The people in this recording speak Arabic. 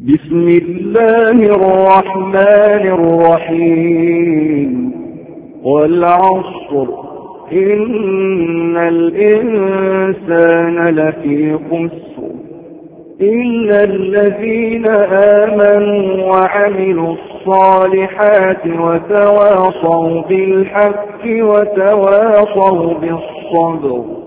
بسم الله الرحمن الرحيم والعصر إن الإنسان لفي خسر إلا الذين آمنوا وعملوا الصالحات وتواصوا بالحق وتواصوا بالصبر